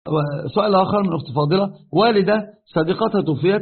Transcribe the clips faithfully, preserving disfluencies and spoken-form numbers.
سؤال آخر من أخت فاضلة: والدة صديقتها توفيت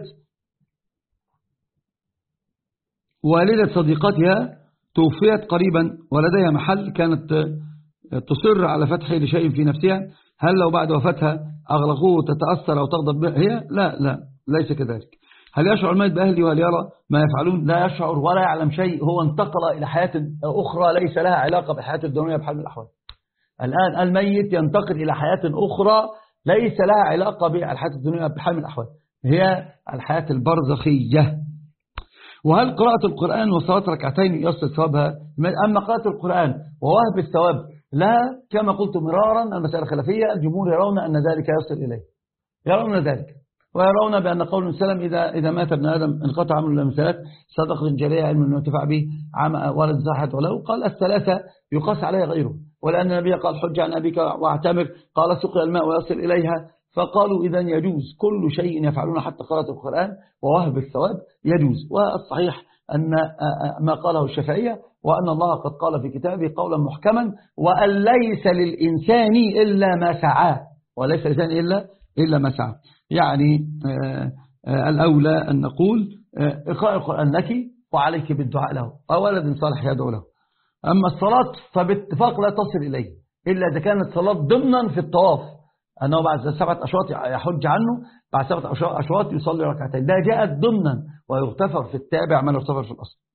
والدة صديقتها توفيت قريبا ولديها محل كانت تصر على فتحه لشيء في نفسها، هل لو بعد وفاتها أغلقوه تتأثر أو تغضب به هي؟ لا لا ليس كذلك. هل يشعر الميت بأهلي وهل يرى ما يفعلون؟ لا يشعر ولا يعلم شيء، هو انتقل إلى حياة أخرى ليس لها علاقة بالحياة الدنيا بحال من الأحوال. الآن الميت ينتقل إلى حياة أخرى ليس لها علاقة بالحياة الدنيا بحال من الأحوال، هي الحياة البرزخية. وهل قراءة القرآن وصلاة ركعتين يصل ثوابها؟ أما قراءة القرآن ووهب الثواب لا، كما قلت مرارا المسألة خلافية، الجمهور يرون أن ذلك يصل إليه، يرون ذلك، ويرون بأن قول السلام إذا إذا مات ابن آدم انقطع عمله إلا من ثلاث: صدقة جارية، علم ينتفع به، ولد صالح وله. قال الثلاثة يقاس عليها غيره، ولأن النبي قال: حج عن أبيك واعتمر، قال: سقي الماء ويصل إليها. فقالوا إذن يجوز كل شيء يفعلون حتى قراءة القرآن ووهب الثواب يجوز. والصحيح أن ما قاله الشافعية، وأن الله قد قال في كتابه قولا محكما: وأن ليس للإنسان إلا ما سعى، وليس للإنسان إلا إلا ما سعى. يعني آآ آآ الأولى أن نقول اقرأ القرآن لك وعليك بالدعاء له، أو ولد صالح يدعو له. أما الصلاة فباتفاق لا تصل إليه إلا إذا كانت صلاة ضمنا في الطواف، أنه بعد سبعة أشواط يحج عنه، بعد سبعة أشواط يصلي ركعتين، ده جاءت ضمنا، ويغتفر في التابع ما يغتفر في الأصل.